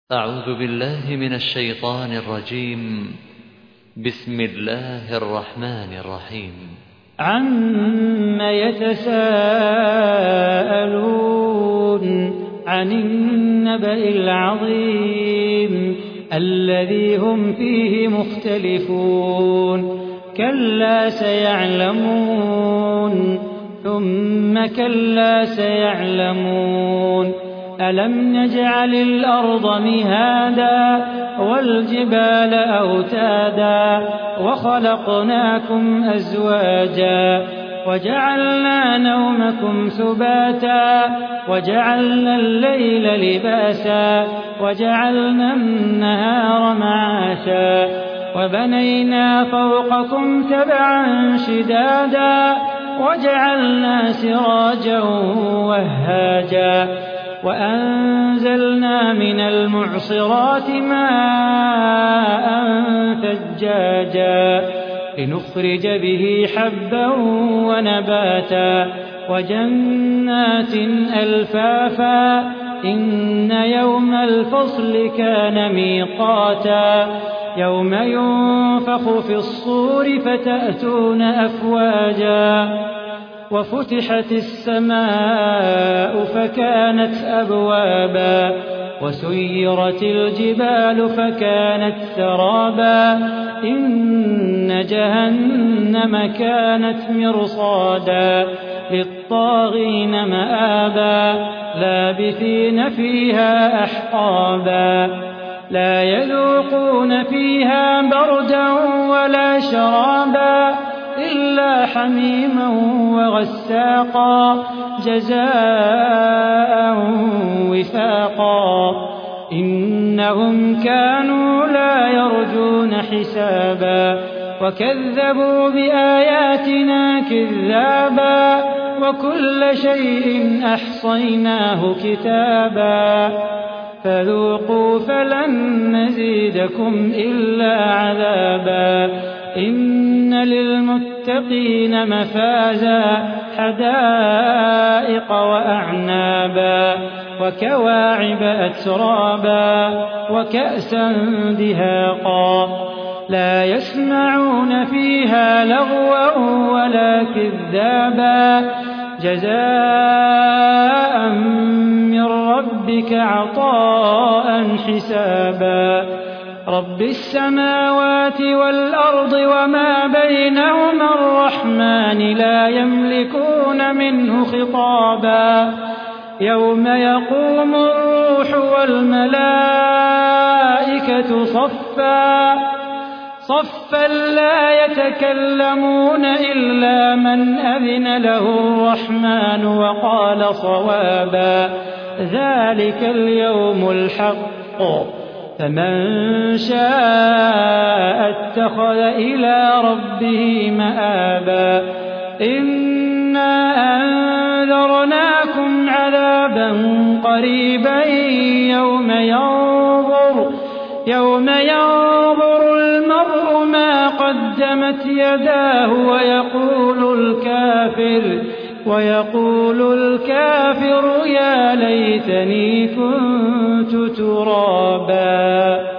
أعوذ بالله من الشيطان الرجيم. بسم الله الرحمن الرحيم. عم يتساءلون عن النبأ العظيم الذي هم فيه مختلفون كلا سيعلمون ثم كلا سيعلمون ألم نجعل الأرض مهادا والجبال أوتادا وخلقناكم أزواجا وجعلنا نومكم سباتا وجعلنا الليل لباسا وجعلنا النهار معاشا وبنينا فوقكم سبعا شدادا وجعلنا سراجا وهاجا وأنزلنا من المعصرات ماء ثجاجا لنخرج به حبا ونباتا وجنات ألفافا إن يوم الفصل كان ميقاتا يوم ينفخ في الصور فتأتون أفواجا وفتحت السماء فكانت أبوابا وسيرت الجبال فكانت سرابا إن جهنم كانت مرصادا للطاغين مآبا لابثين فيها أحقابا لا يذوقون فيها بردا ولا شرابا إلا حميما وغساقا جزاء وفاقا إنهم كانوا لا يرجون حسابا وكذبوا بآياتنا كذابا وكل شيء أحصيناه كتابا فذوقوا فلن نزيدكم إلا عذابا إن للمتقين مفازا حدائق وأعنابا وكواعب أترابا وكأسا دهاقا لا يسمعون فيها لغوا ولا كذابا جزاء من ربك عطاء حسابا رب السماوات والأرض وما بينهما الرحمن لا يملكون منه خطابا يوم يقوم الروح والملائكة صفا لا يتكلمون إلا من أذن له الرحمن وقال صوابا ذلك اليوم الحق فمن شاء اتخذ إلى ربه مآبا إنا أنذرناكم عذابا قريبا يوم ينظر المرء ما قدمت يداه ويقول الكافر يا ليتني كنت ترابا.